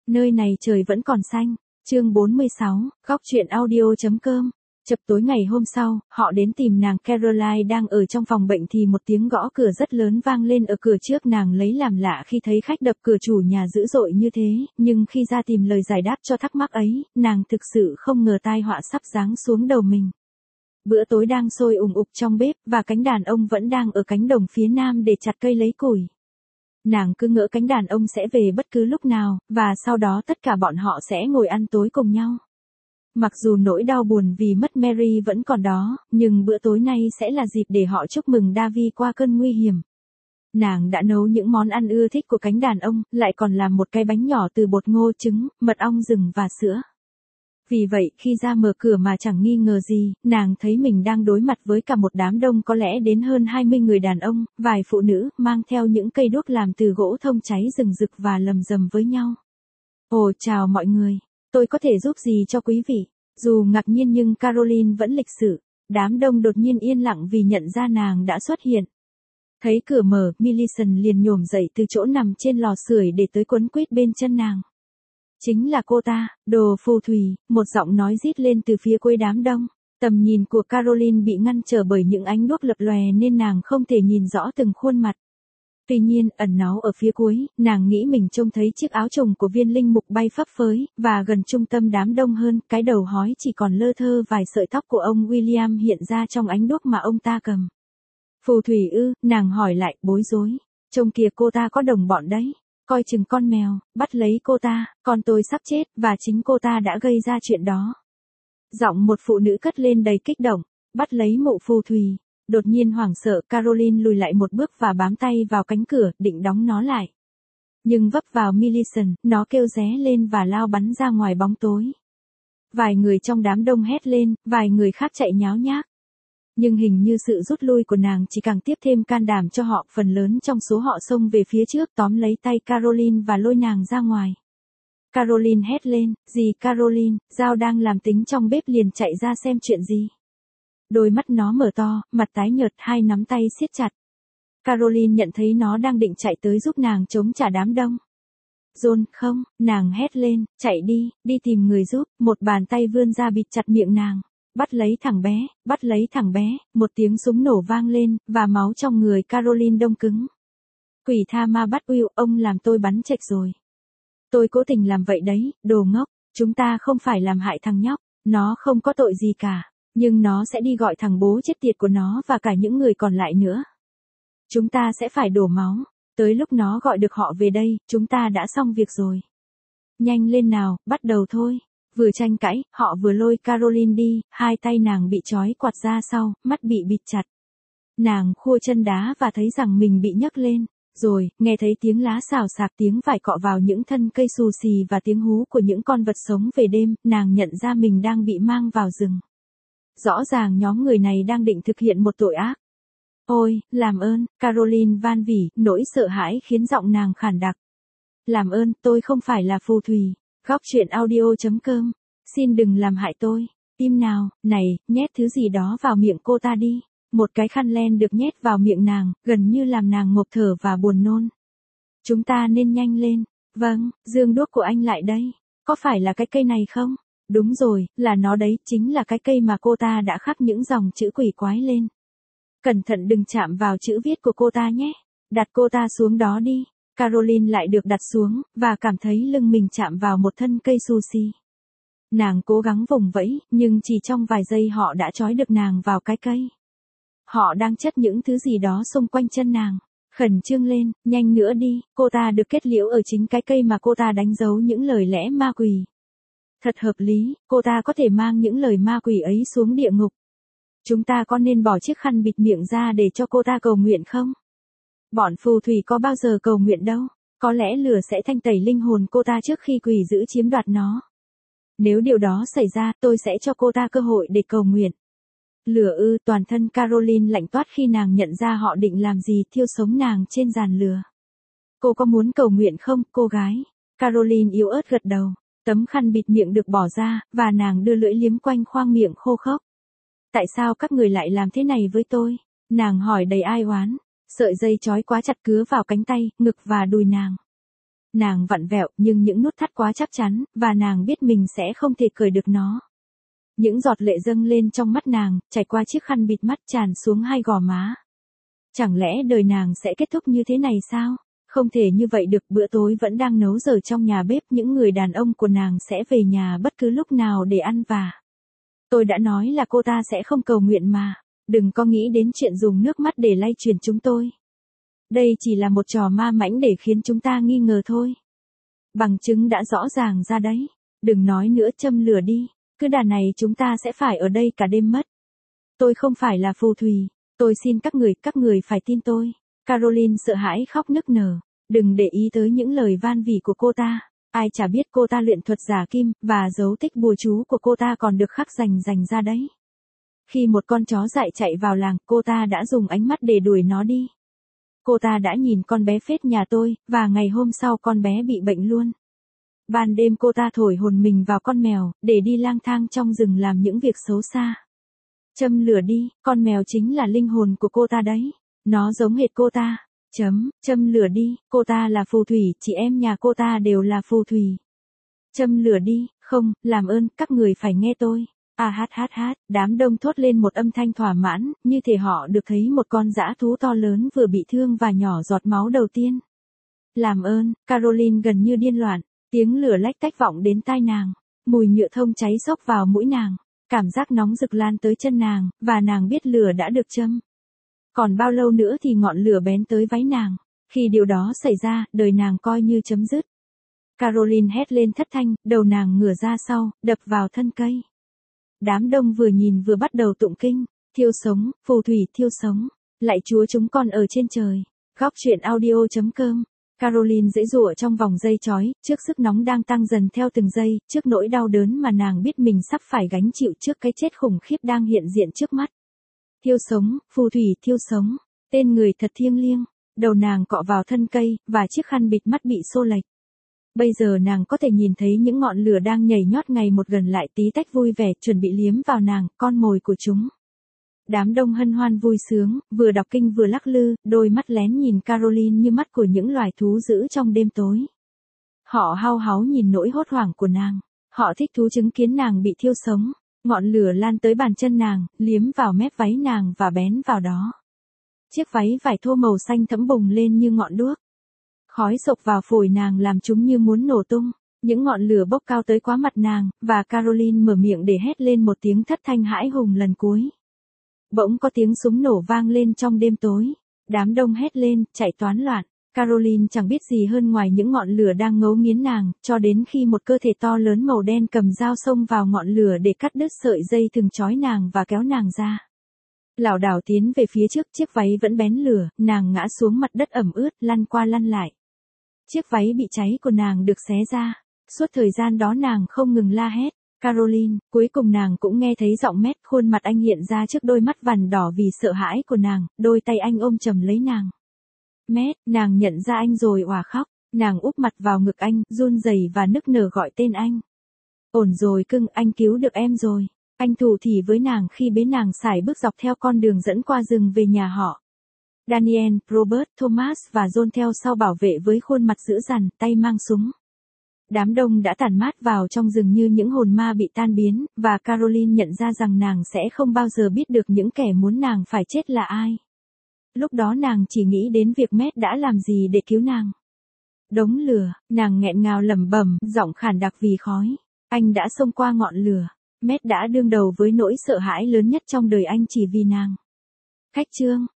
Nơi này trời vẫn còn xanh. Chương 46, góc truyện audio.com. Chập tối ngày hôm sau, họ đến tìm nàng Caroline đang ở trong phòng bệnh thì một tiếng gõ cửa rất lớn vang lên ở cửa trước. Nàng lấy làm lạ khi thấy khách đập cửa chủ nhà dữ dội như thế, nhưng khi ra tìm lời giải đáp cho thắc mắc ấy, nàng thực sự không ngờ tai họa sắp giáng xuống đầu mình. Bữa tối đang sôi ùng ục trong bếp, và cánh đàn ông vẫn đang ở cánh đồng phía nam để chặt cây lấy củi. Nàng cứ ngỡ cánh đàn ông sẽ về bất cứ lúc nào, và sau đó tất cả bọn họ sẽ ngồi ăn tối cùng nhau. Mặc dù nỗi đau buồn vì mất Mary vẫn còn đó, nhưng bữa tối nay sẽ là dịp để họ chúc mừng Davy qua cơn nguy hiểm. Nàng đã nấu những món ăn ưa thích của cánh đàn ông, lại còn làm một cái bánh nhỏ từ bột ngô, trứng, mật ong rừng và sữa. Vì vậy, khi ra mở cửa mà chẳng nghi ngờ gì, nàng thấy mình đang đối mặt với cả một đám đông có lẽ đến hơn 20 người đàn ông, vài phụ nữ, mang theo những cây đuốc làm từ gỗ thông cháy rừng rực và lầm rầm với nhau. Ồ, chào mọi người, tôi có thể giúp gì cho quý vị? Dù ngạc nhiên nhưng Caroline vẫn lịch sự. Đám đông đột nhiên yên lặng vì nhận ra nàng đã xuất hiện. Thấy cửa mở, Millicent liền nhổm dậy từ chỗ nằm trên lò sưởi để tới quấn quýt bên chân nàng. Chính là cô ta, đồ phù thủy, một giọng nói rít lên từ phía cuối đám đông. Tầm nhìn của Caroline bị ngăn trở bởi những ánh đuốc lập lòe nên nàng không thể nhìn rõ từng khuôn mặt. Tuy nhiên, ẩn náu ở phía cuối, nàng nghĩ mình trông thấy chiếc áo trùng của viên linh mục bay phấp phới, và gần trung tâm đám đông hơn, cái đầu hói chỉ còn lơ thơ vài sợi tóc của ông William hiện ra trong ánh đuốc mà ông ta cầm. Phù thủy ư, nàng hỏi lại, bối rối. Trông kìa, cô ta có đồng bọn đấy. Coi chừng con mèo, bắt lấy cô ta, con tôi sắp chết, và chính cô ta đã gây ra chuyện đó. Giọng một phụ nữ cất lên đầy kích động, bắt lấy mụ phù thủy. Đột nhiên hoảng sợ, Caroline lùi lại một bước và bám tay vào cánh cửa, định đóng nó lại. Nhưng vấp vào Millicent, nó kêu ré lên và lao bắn ra ngoài bóng tối. Vài người trong đám đông hét lên, vài người khác chạy nháo nhác. Nhưng hình như sự rút lui của nàng chỉ càng tiếp thêm can đảm cho họ, phần lớn trong số họ xông về phía trước tóm lấy tay Caroline và lôi nàng ra ngoài. Caroline hét lên, gì Caroline, Giao đang làm tính trong bếp liền chạy ra xem chuyện gì. Đôi mắt nó mở to, mặt tái nhợt, hai nắm tay siết chặt. Caroline nhận thấy nó đang định chạy tới giúp nàng chống trả đám đông. John, không, nàng hét lên, chạy đi, đi tìm người giúp, một bàn tay vươn ra bịt chặt miệng nàng. Bắt lấy thằng bé, bắt lấy thằng bé, một tiếng súng nổ vang lên, và máu trong người Caroline đông cứng. Quỷ tha ma bắt Will, ông làm tôi bắn chệch rồi. Tôi cố tình làm vậy đấy, đồ ngốc, chúng ta không phải làm hại thằng nhóc, nó không có tội gì cả. Nhưng nó sẽ đi gọi thằng bố chết tiệt của nó và cả những người còn lại nữa. Chúng ta sẽ phải đổ máu. Tới lúc nó gọi được họ về đây, chúng ta đã xong việc rồi. Nhanh lên nào, bắt đầu thôi. Vừa tranh cãi, họ vừa lôi Caroline đi, hai tay nàng bị trói quạt ra sau, mắt bị bịt chặt. Nàng khua chân đá và thấy rằng mình bị nhấc lên. Rồi, nghe thấy tiếng lá xào xạc, tiếng vải cọ vào những thân cây xù xì và tiếng hú của những con vật sống về đêm, nàng nhận ra mình đang bị mang vào rừng. Rõ ràng nhóm người này đang định thực hiện một tội ác. Ôi, làm ơn, Caroline van vỉ, nỗi sợ hãi khiến giọng nàng khản đặc. Làm ơn, tôi không phải là phù thủy. Góc truyện audio.com. Xin đừng làm hại tôi. Im nào, này, nhét thứ gì đó vào miệng cô ta đi. Một cái khăn len được nhét vào miệng nàng, gần như làm nàng ngộp thở và buồn nôn. Chúng ta nên nhanh lên. Vâng, dương đuốc của anh lại đây. Có phải là cái cây này không? Đúng rồi, là nó đấy, chính là cái cây mà cô ta đã khắc những dòng chữ quỷ quái lên. Cẩn thận đừng chạm vào chữ viết của cô ta nhé. Đặt cô ta xuống đó đi. Caroline lại được đặt xuống, và cảm thấy lưng mình chạm vào một thân cây xù xì. Nàng cố gắng vùng vẫy, nhưng chỉ trong vài giây họ đã trói được nàng vào cái cây. Họ đang chất những thứ gì đó xung quanh chân nàng. Khẩn trương lên, nhanh nữa đi, cô ta được kết liễu ở chính cái cây mà cô ta đánh dấu những lời lẽ ma quỷ. Thật hợp lý, cô ta có thể mang những lời ma quỷ ấy xuống địa ngục. Chúng ta có nên bỏ chiếc khăn bịt miệng ra để cho cô ta cầu nguyện không? Bọn phù thủy có bao giờ cầu nguyện đâu. Có lẽ lửa sẽ thanh tẩy linh hồn cô ta trước khi quỷ dữ chiếm đoạt nó. Nếu điều đó xảy ra, tôi sẽ cho cô ta cơ hội để cầu nguyện. Lửa ư, toàn thân Caroline lạnh toát khi nàng nhận ra họ định làm gì, thiêu sống nàng trên giàn lửa. Cô có muốn cầu nguyện không, cô gái? Caroline yếu ớt gật đầu. Tấm khăn bịt miệng được bỏ ra, và nàng đưa lưỡi liếm quanh khoang miệng khô khốc. Tại sao các người lại làm thế này với tôi? Nàng hỏi đầy ai oán. Sợi dây trói quá chặt cứa vào cánh tay, ngực và đùi nàng. Nàng vặn vẹo nhưng những nút thắt quá chắc chắn, và nàng biết mình sẽ không thể cởi được nó. Những giọt lệ dâng lên trong mắt nàng, chảy qua chiếc khăn bịt mắt tràn xuống hai gò má. Chẳng lẽ đời nàng sẽ kết thúc như thế này sao? Không thể như vậy được, bữa tối vẫn đang nấu dở trong nhà bếp, những người đàn ông của nàng sẽ về nhà bất cứ lúc nào để ăn và... Tôi đã nói là cô ta sẽ không cầu nguyện mà, đừng có nghĩ đến chuyện dùng nước mắt để lay truyền chúng tôi. Đây chỉ là một trò ma mãnh để khiến chúng ta nghi ngờ thôi. Bằng chứng đã rõ ràng ra đấy, đừng nói nữa, châm lửa đi, cứ đà này chúng ta sẽ phải ở đây cả đêm mất. Tôi không phải là phù thủy, tôi xin các người phải tin tôi. Caroline sợ hãi khóc nức nở, đừng để ý tới những lời van vỉ của cô ta. Ai chả biết cô ta luyện thuật giả kim, và dấu tích bùa chú của cô ta còn được khắc rành ra đấy. Khi một con chó dại chạy vào làng, cô ta đã dùng ánh mắt để đuổi nó đi. Cô ta đã nhìn con bé phết nhà tôi, và ngày hôm sau con bé bị bệnh luôn. Ban đêm cô ta thổi hồn mình vào con mèo, để đi lang thang trong rừng làm những việc xấu xa. Châm lửa đi, con mèo chính là linh hồn của cô ta đấy. Nó giống hệt cô ta. Châm lửa đi, cô ta là phù thủy, chị em nhà cô ta đều là phù thủy. Châm lửa đi, không, làm ơn, các người phải nghe tôi. Đám đông thốt lên một âm thanh thỏa mãn, như thể họ được thấy một con dã thú to lớn vừa bị thương và nhỏ giọt máu đầu tiên. Làm ơn, Caroline gần như điên loạn, tiếng lửa lách tách vọng đến tai nàng, mùi nhựa thông cháy xốc vào mũi nàng, cảm giác nóng rực lan tới chân nàng, và nàng biết lửa đã được châm. Còn bao lâu nữa thì ngọn lửa bén tới váy nàng, khi điều đó xảy ra, đời nàng coi như chấm dứt. Caroline hét lên thất thanh, đầu nàng ngửa ra sau, đập vào thân cây. Đám đông vừa nhìn vừa bắt đầu tụng kinh, thiêu sống, phù thủy thiêu sống, lạy Chúa chúng con ở trên trời. Góc truyện audio.com. Caroline giãy giụa trong vòng dây chói, trước sức nóng đang tăng dần theo từng giây, trước nỗi đau đớn mà nàng biết mình sắp phải gánh chịu, trước cái chết khủng khiếp đang hiện diện trước mắt. Thiêu sống, phù thủy thiêu sống, tên người thật thiêng liêng. Đầu nàng cọ vào thân cây, và chiếc khăn bịt mắt bị xô lệch. Bây giờ nàng có thể nhìn thấy những ngọn lửa đang nhảy nhót ngày một gần lại, tí tách vui vẻ chuẩn bị liếm vào nàng, con mồi của chúng. Đám đông hân hoan vui sướng, vừa đọc kinh vừa lắc lư, đôi mắt lén nhìn Caroline như mắt của những loài thú dữ trong đêm tối. Họ hao háo nhìn nỗi hốt hoảng của nàng, họ thích thú chứng kiến nàng bị thiêu sống. Ngọn lửa lan tới bàn chân nàng, liếm vào mép váy nàng và bén vào đó. Chiếc váy vải thô màu xanh thẫm bùng lên như ngọn đuốc. Khói sộc vào phổi nàng làm chúng như muốn nổ tung. Những ngọn lửa bốc cao tới quá mặt nàng, và Caroline mở miệng để hét lên một tiếng thất thanh hãi hùng lần cuối. Bỗng có tiếng súng nổ vang lên trong đêm tối. Đám đông hét lên, chạy toán loạn. Caroline chẳng biết gì hơn ngoài những ngọn lửa đang ngấu nghiến nàng, cho đến khi một cơ thể to lớn màu đen cầm dao xông vào ngọn lửa để cắt đứt sợi dây thừng trói nàng và kéo nàng ra. Lảo đảo tiến về phía trước, chiếc váy vẫn bén lửa, nàng ngã xuống mặt đất ẩm ướt, lăn qua lăn lại. Chiếc váy bị cháy của nàng được xé ra. Suốt thời gian đó nàng không ngừng la hét. Caroline, cuối cùng nàng cũng nghe thấy giọng Matt, khuôn mặt anh hiện ra trước đôi mắt vằn đỏ vì sợ hãi của nàng, đôi tay anh ôm chầm lấy nàng. Matt, nàng nhận ra anh rồi òa khóc, nàng úp mặt vào ngực anh, run rẩy và nức nở gọi tên anh. Ổn rồi cưng, anh cứu được em rồi. Anh thủ thỉ với nàng khi bế nàng sải bước dọc theo con đường dẫn qua rừng về nhà họ. Daniel, Robert, Thomas và John theo sau bảo vệ với khuôn mặt dữ dằn, tay mang súng. Đám đông đã tản mát vào trong rừng như những hồn ma bị tan biến, và Caroline nhận ra rằng nàng sẽ không bao giờ biết được những kẻ muốn nàng phải chết là ai. Lúc đó nàng chỉ nghĩ đến việc Matt đã làm gì để cứu nàng. Đống lửa, nàng nghẹn ngào lẩm bẩm, giọng khản đặc vì khói. Anh đã xông qua ngọn lửa. Matt đã đương đầu với nỗi sợ hãi lớn nhất trong đời anh chỉ vì nàng. Khách chương.